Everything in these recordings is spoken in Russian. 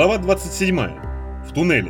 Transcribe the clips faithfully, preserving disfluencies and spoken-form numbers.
Глава двадцать седьмая. В туннеле.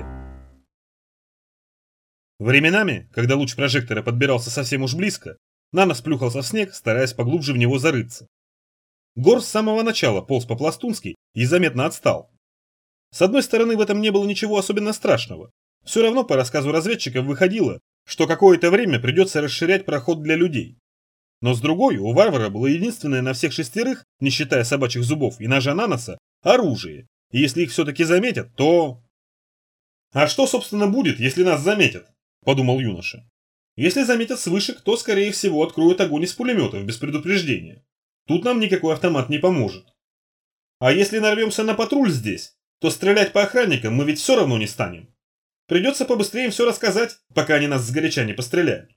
Временами, когда луч прожектора подбирался совсем уж близко, Нанос плюхался в снег, стараясь поглубже в него зарыться. Гор с самого начала полз по-пластунски и заметно отстал. С одной стороны, в этом не было ничего особенно страшного. Все равно по рассказу разведчиков выходило, что какое-то время придется расширять проход для людей. Но с другой, у варвара было единственное на всех шестерых, не считая собачьих зубов и ножа Наноса, оружие. И если их все-таки заметят, то... «А что, собственно, будет, если нас заметят?» – подумал юноша. «Если заметят с вышек, то, скорее всего, откроют огонь из пулеметов без предупреждения. Тут нам никакой автомат не поможет. А если нарвемся на патруль здесь, то стрелять по охранникам мы ведь все равно не станем. Придется побыстрее им все рассказать, пока они нас сгоряча не постреляют».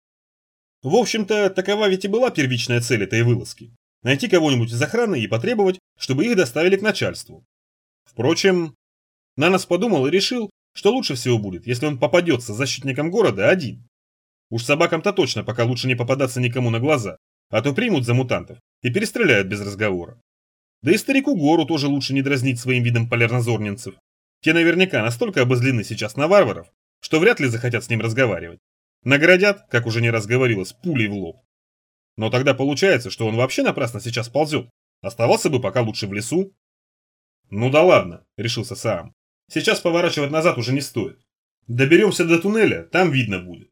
В общем-то, такова ведь и была первичная цель этой вылазки – найти кого-нибудь из охраны и потребовать, чтобы их доставили к начальству. Впрочем, Нанос подумал и решил, что лучше всего будет, если он попадется защитником города один. Уж собакам-то точно пока лучше не попадаться никому на глаза, а то примут за мутантов и перестреляют без разговора. Да и старику Гору тоже лучше не дразнить своим видом полярнозорненцев. Те наверняка настолько обозлены сейчас на варваров, что вряд ли захотят с ним разговаривать. Наградят, как уже не раз говорилось, пулей в лоб. Но тогда получается, что он вообще напрасно сейчас ползет. Оставался бы пока лучше в лесу. «Ну да ладно», — решился Саам. «Сейчас поворачивать назад уже не стоит. Доберемся до туннеля, там видно будет».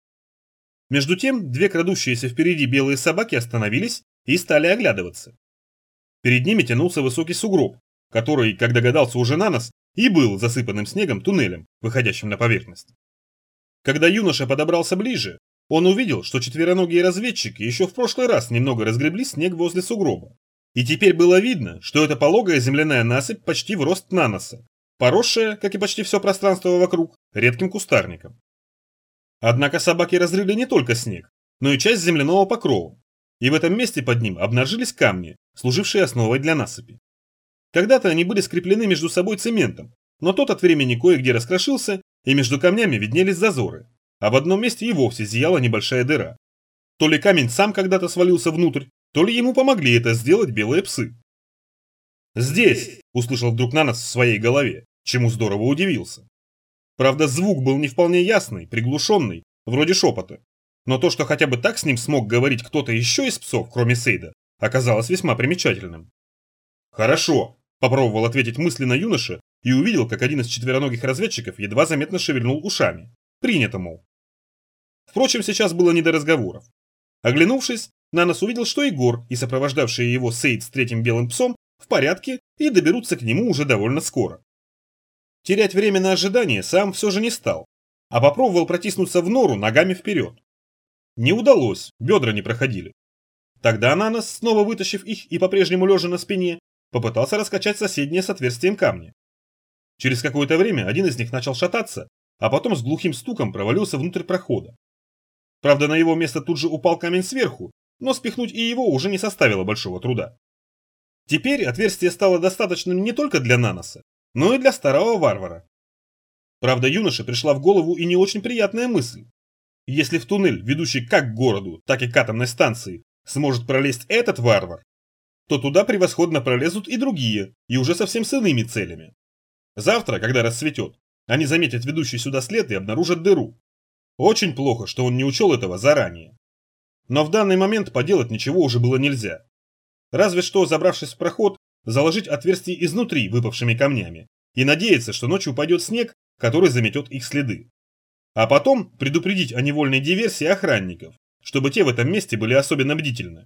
Между тем, две крадущиеся впереди белые собаки остановились и стали оглядываться. Перед ними тянулся высокий сугроб, который, как догадался уже Нанос, и был засыпанным снегом туннелем, выходящим на поверхность. Когда юноша подобрался ближе, он увидел, что четвероногие разведчики еще в прошлый раз немного разгребли снег возле сугроба. И теперь было видно, что это пологая земляная насыпь почти в рост Наноса, поросшая, как и почти все пространство вокруг, редким кустарником. Однако собаки разрыли не только снег, но и часть земляного покрова, и в этом месте под ним обнажились камни, служившие основой для насыпи. Когда-то они были скреплены между собой цементом, но тот от времени кое-где раскрошился, и между камнями виднелись зазоры, а в одном месте и вовсе зияла небольшая дыра. То ли камень сам когда-то свалился внутрь, то ли ему помогли это сделать белые псы. «Здесь!» – услышал вдруг Нанос в своей голове, чему здорово удивился. Правда, звук был не вполне ясный, приглушенный, вроде шепота. Но то, что хотя бы так с ним смог говорить кто-то еще из псов, кроме Сейда, оказалось весьма примечательным. «Хорошо!» – попробовал ответить мысленно юноша и увидел, как один из четвероногих разведчиков едва заметно шевельнул ушами. Принято, мол. Впрочем, сейчас было не до разговоров. Оглянувшись, Нанос увидел, что Егор и сопровождавшие его Сейд с третьим белым псом в порядке и доберутся к нему уже довольно скоро. Терять время на ожидание сам все же не стал, а попробовал протиснуться в нору ногами вперед. Не удалось, бедра не проходили. Тогда Нанос, снова вытащив их и по-прежнему лежа на спине, попытался раскачать соседнее с отверстием камни. Через какое-то время один из них начал шататься, а потом с глухим стуком провалился внутрь прохода. Правда, на его место тут же упал камень сверху, но спихнуть и его уже не составило большого труда. Теперь отверстие стало достаточным не только для Наноса, но и для старого варвара. Правда, юноше пришла в голову и не очень приятная мысль. Если в туннель, ведущий как к городу, так и к атомной станции, сможет пролезть этот варвар, то туда превосходно пролезут и другие, и уже совсем с иными целями. Завтра, когда рассветет, они заметят ведущий сюда след и обнаружат дыру. Очень плохо, что он не учел этого заранее. Но в данный момент поделать ничего уже было нельзя. Разве что, забравшись в проход, заложить отверстие изнутри выпавшими камнями и надеяться, что ночью упадет снег, который заметет их следы. А потом предупредить о невольной диверсии охранников, чтобы те в этом месте были особенно бдительны.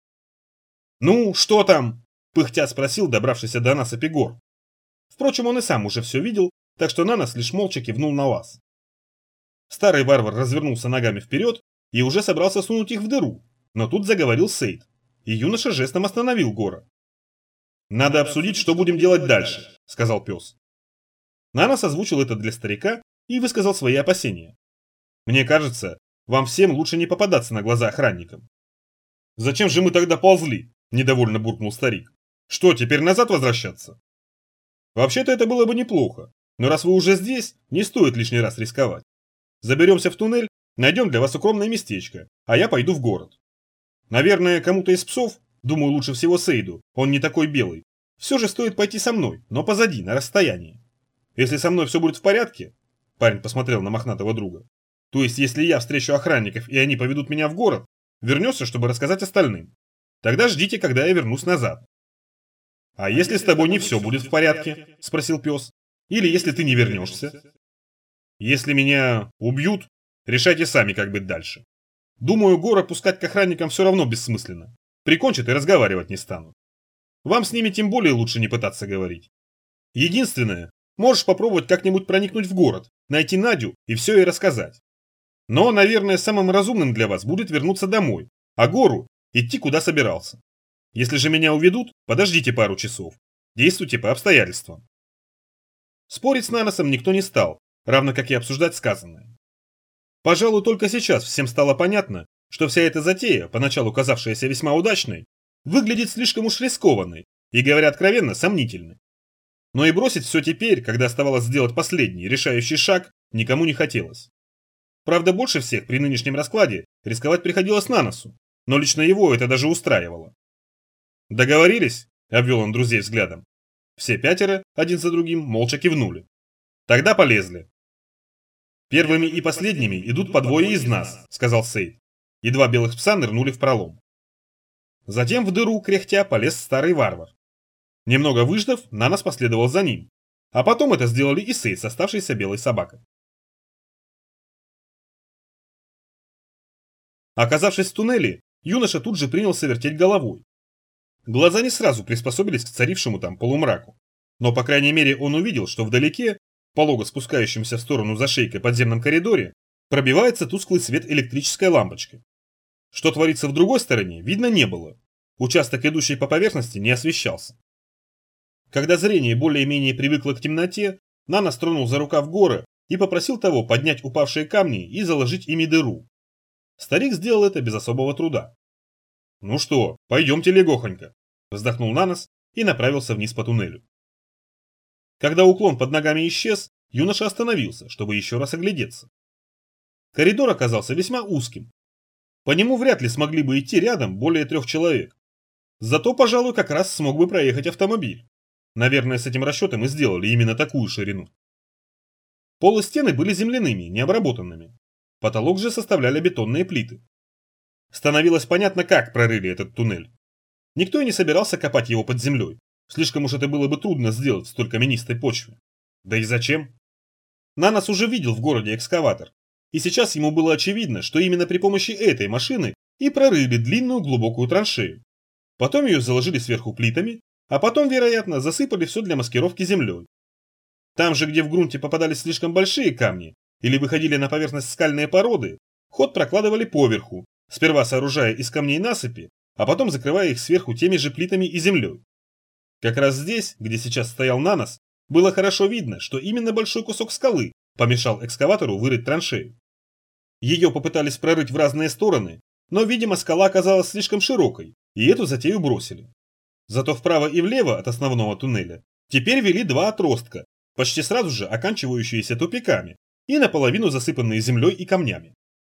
«Ну, что там?» – пыхтя спросил добравшийся до насыпи Гор. Впрочем, он и сам уже все видел, так что Нанос лишь молча кивнул на лаз. Старый варвар развернулся ногами вперед и уже собрался сунуть их в дыру, но тут заговорил Сейд, и юноша жестом остановил Гора. «Надо обсудить, что будем делать дальше», — сказал пес. Нанос озвучил это для старика и высказал свои опасения. «Мне кажется, вам всем лучше не попадаться на глаза охранникам». «Зачем же мы тогда ползли?» – недовольно буркнул старик. «Что, теперь назад возвращаться?» «Вообще-то это было бы неплохо, но раз вы уже здесь, не стоит лишний раз рисковать. Заберемся в туннель, найдем для вас укромное местечко, а я пойду в город. Наверное, кому-то из псов, думаю, лучше всего Сейду, он не такой белый, Все же стоит пойти со мной, но позади, на расстоянии. Если со мной все будет в порядке, парень посмотрел на мохнатого друга, то есть если я встречу охранников и они поведут меня в город, вернешься, чтобы рассказать остальным. Тогда ждите, когда я вернусь назад. А если с тобой не все будет в порядке, спросил пес, или если ты не вернешься? Если меня убьют, решайте сами, как быть дальше. Думаю, Гора пускать к охранникам все равно бессмысленно. Прикончат и разговаривать не станут. Вам с ними тем более лучше не пытаться говорить. Единственное, можешь попробовать как-нибудь проникнуть в город, найти Надю и все ей рассказать. Но, наверное, самым разумным для вас будет вернуться домой, а Гору идти куда собирался. Если же меня уведут, подождите пару часов. Действуйте по обстоятельствам. Спорить с Наносом никто не стал, равно как и обсуждать сказанное. Пожалуй, только сейчас всем стало понятно, что вся эта затея, поначалу казавшаяся весьма удачной, выглядит слишком уж рискованной и, говоря откровенно, сомнительной. Но и бросить все теперь, когда оставалось сделать последний, решающий шаг, никому не хотелось. Правда, больше всех при нынешнем раскладе рисковать приходилось Наносу, но лично его это даже устраивало. «Договорились?» – обвел он друзей взглядом. Все пятеро, один за другим, молча кивнули. «Тогда полезли». «Первыми и последними идут по двое из нас», – сказал Сейд. И два белых пса нырнули в пролом. Затем в дыру, кряхтя, полез старый варвар. Немного выждав, Нанос последовал за ним. А потом это сделали и Сейд с оставшейся белой собакой. Оказавшись в туннеле, юноша тут же принялся вертеть головой. Глаза не сразу приспособились к царившему там полумраку. Но, по крайней мере, он увидел, что вдалеке, полого спускающемся в сторону зашейкой подземном коридоре, пробивается тусклый свет электрической лампочки. Что творится в другой стороне, видно не было. Участок, идущий по поверхности, не освещался. Когда зрение более-менее привыкло к темноте, Нанос тронул за рукав Гора и попросил того поднять упавшие камни и заложить ими дыру. Старик сделал это без особого труда. «Ну что, пойдемте легохонько», – вздохнул Нанос и направился вниз по туннелю. Когда уклон под ногами исчез, юноша остановился, чтобы еще раз оглядеться. Коридор оказался весьма узким. По нему вряд ли смогли бы идти рядом более трех человек. Зато, пожалуй, как раз смог бы проехать автомобиль. Наверное, с этим расчетом и сделали именно такую ширину. Пол и стены были земляными, необработанными. Потолок же составляли бетонные плиты. Становилось понятно, как прорыли этот туннель. Никто и не собирался копать его под землей. Слишком уж это было бы трудно сделать в столь каменистой почве. Да и зачем? Нанос уже видел в городе экскаватор. И сейчас ему было очевидно, что именно при помощи этой машины и прорыли длинную глубокую траншею. Потом ее заложили сверху плитами, а потом, вероятно, засыпали все для маскировки землей. Там же, где в грунте попадались слишком большие камни или выходили на поверхность скальные породы, ход прокладывали поверху, сперва сооружая из камней насыпи, а потом закрывая их сверху теми же плитами и землей. Как раз здесь, где сейчас стоял Нанос, было хорошо видно, что именно большой кусок скалы помешал экскаватору вырыть траншею. Ее попытались прорыть в разные стороны, но, видимо, скала оказалась слишком широкой, и эту затею бросили. Зато вправо и влево от основного туннеля теперь вели два отростка, почти сразу же оканчивающиеся тупиками и наполовину засыпанные землей и камнями.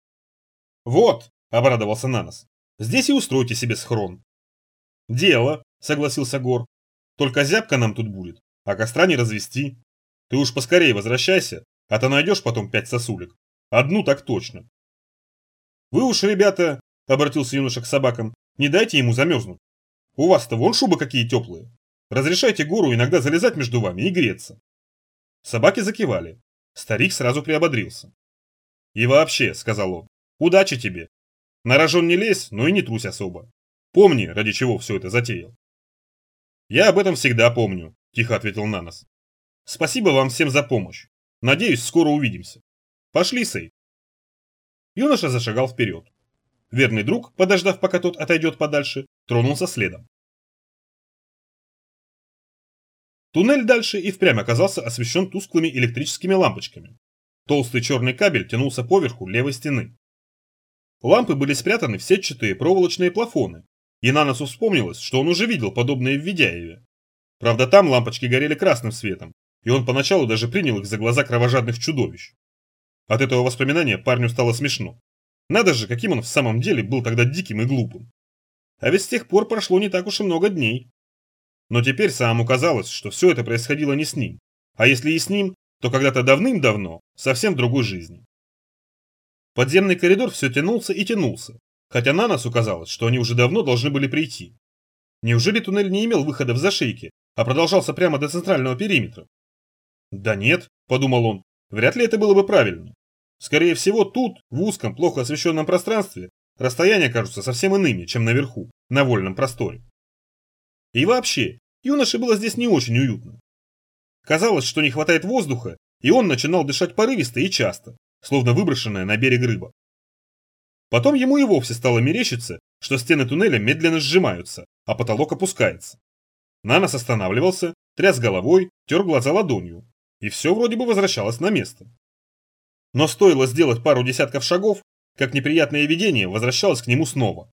«Вот», — обрадовался Нанос, — «здесь и устройте себе схрон». «Дело», — согласился Гор, — «только зябко нам тут будет, а костра не развести. Ты уж поскорее возвращайся, а то найдешь потом пять сосулек. Одну так точно». «Вы уж, ребята», — обратился юноша к собакам, — «не дайте ему замерзнуть. У вас-то вон шубы какие теплые. Разрешайте Гору иногда залезать между вами и греться». Собаки закивали. Старик сразу приободрился. «И вообще», — сказал он, — «удачи тебе. На рожон не лезь, но и не трусь особо. Помни, ради чего все это затеял». «Я об этом всегда помню», – тихо ответил Нанос. «Спасибо вам всем за помощь. Надеюсь, скоро увидимся. Пошли, Сей». Юноша зашагал вперед. Верный друг, подождав, пока тот отойдет подальше, тронулся следом. Туннель дальше и впрямь оказался освещен тусклыми электрическими лампочками. Толстый черный кабель тянулся поверху левой стены. Лампы были спрятаны в сетчатые проволочные плафоны, и Наносу вспомнилось, что он уже видел подобные в Ведяеве. Правда, там лампочки горели красным светом, и он поначалу даже принял их за глаза кровожадных чудовищ. От этого воспоминания парню стало смешно. Надо же, каким он в самом деле был тогда диким и глупым. А ведь с тех пор прошло не так уж и много дней. Но теперь самому казалось, что все это происходило не с ним, а если и с ним, то когда-то давным-давно, совсем в другой жизни. Подземный коридор все тянулся и тянулся, хотя на носу казалось, что они уже давно должны были прийти. Неужели туннель не имел выхода в зашейке, а продолжался прямо до центрального периметра? Да нет, подумал он, вряд ли это было бы правильно. Скорее всего, тут, в узком, плохо освещенном пространстве, расстояния кажутся совсем иными, чем наверху, на вольном просторе. И вообще, юноше было здесь не очень уютно. Казалось, что не хватает воздуха, и он начинал дышать порывисто и часто, словно выброшенная на берег рыба. Потом ему и вовсе стало мерещиться, что стены туннеля медленно сжимаются, а потолок опускается. Нанос останавливался, тряс головой, тер глаза ладонью, и все вроде бы возвращалось на место. Но стоило сделать пару десятков шагов, как неприятное видение возвращалось к нему снова.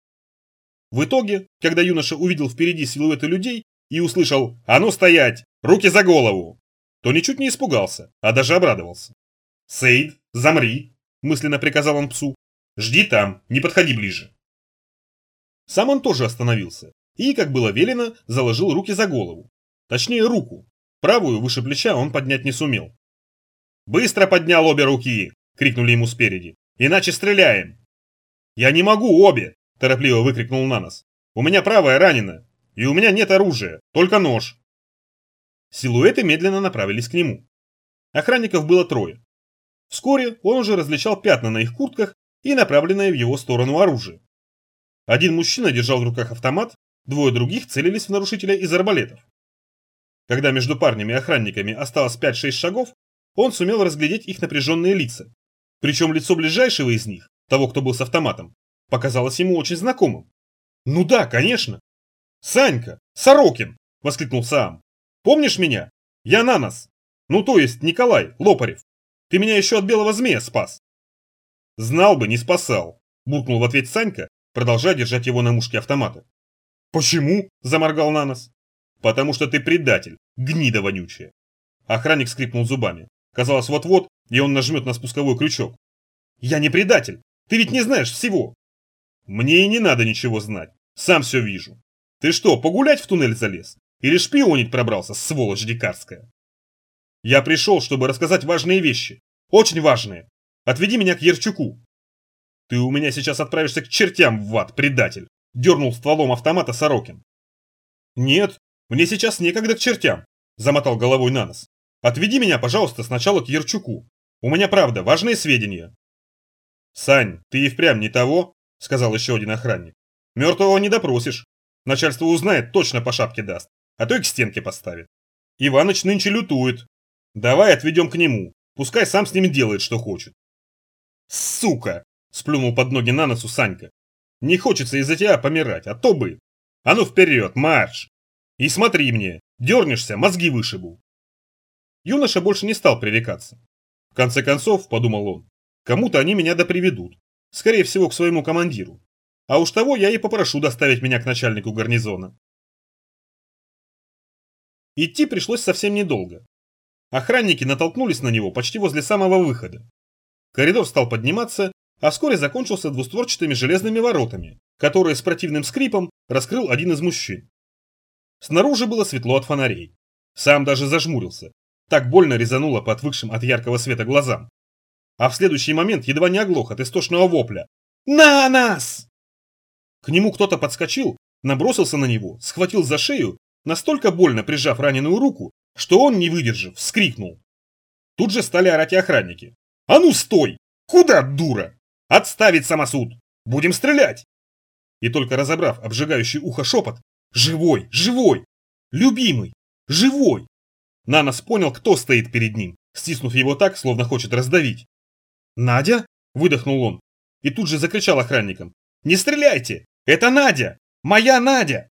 В итоге, когда юноша увидел впереди силуэты людей и услышал «А ну стоять! Руки за голову!», то ничуть не испугался, а даже обрадовался. «Сейд, замри!» – мысленно приказал он псу. «Жди там, не подходи ближе». Сам он тоже остановился и, как было велено, заложил руки за голову. Точнее, руку. Правую выше плеча он поднять не сумел. «Быстро поднял обе руки!» – крикнули ему спереди. «Иначе стреляем!» «Я не могу обе!» – торопливо выкрикнул Нанос. «У меня правая ранена, и у меня нет оружия, только нож!» Силуэты медленно направились к нему. Охранников было трое. Вскоре он уже различал пятна на их куртках и направленное в его сторону оружие. Один мужчина держал в руках автомат, двое других целились в нарушителя из арбалетов. Когда между парнями и охранниками осталось пять-шесть шагов, он сумел разглядеть их напряженные лица. Причем лицо ближайшего из них, того, кто был с автоматом, показалось ему очень знакомым. «Ну да, конечно!» «Санька! Сорокин!» – воскликнул Саам. «Помнишь меня? Я Нанос. Ну то есть Николай Лопарев. Ты меня еще от белого змея спас». «Знал бы, не спасал», – буркнул в ответ Санька, продолжая держать его на мушке автомата. «Почему?» – заморгал Нанос. «Потому что ты предатель, гнида вонючая». Охранник скрипнул зубами. Казалось, вот-вот, и он нажмет на спусковой крючок. «Я не предатель! Ты ведь не знаешь всего!» «Мне и не надо ничего знать. Сам все вижу. Ты что, погулять в туннель залез? Или шпионить пробрался, сволочь дикарская?» «Я пришел, чтобы рассказать важные вещи. Очень важные. Отведи меня к Ярчуку». «Ты у меня сейчас отправишься к чертям в ад, предатель!» – дернул стволом автомата Сорокин. «Нет, мне сейчас некогда к чертям», – замотал головой Нанос. «Отведи меня, пожалуйста, сначала к Ярчуку. У меня, правда, важные сведения». «Сань, ты и впрямь не того», – сказал еще один охранник. «Мертвого не допросишь. Начальство узнает, точно по шапке даст, а то и к стенке поставит. Иваныч нынче лютует. Давай отведем к нему, пускай сам с ним делает, что хочет». «Сука!» – сплюнул под ноги Наносу Санька. «Не хочется из-за тебя помирать, а то бы. А ну вперед, марш! И смотри мне, дернешься, мозги вышибу». Юноша больше не стал пререкаться. В конце концов, подумал он, кому-то они меня доприведут, скорее всего к своему командиру. А уж того я и попрошу доставить меня к начальнику гарнизона. Идти пришлось совсем недолго. Охранники натолкнулись на него почти возле самого выхода. Коридор стал подниматься, а вскоре закончился двустворчатыми железными воротами, которые с противным скрипом раскрыл один из мужчин. Снаружи было светло от фонарей. Сам даже зажмурился. Так больно резануло по отвыкшим от яркого света глазам. А в следующий момент едва не оглох от истошного вопля. «На нас!» К нему кто-то подскочил, набросился на него, схватил за шею, настолько больно прижав раненую руку, что он, не выдержав, вскрикнул. Тут же стали орать и охранники. «А ну стой! Куда, дура? Отставить самосуд! Будем стрелять!» И только разобрав обжигающий ухо шепот «Живой! Живой! Любимый! Живой!» Нанос понял, кто стоит перед ним, стиснув его так, словно хочет раздавить. «Надя?» – выдохнул он. И тут же закричал охранникам. «Не стреляйте! Это Надя! Моя Надя!»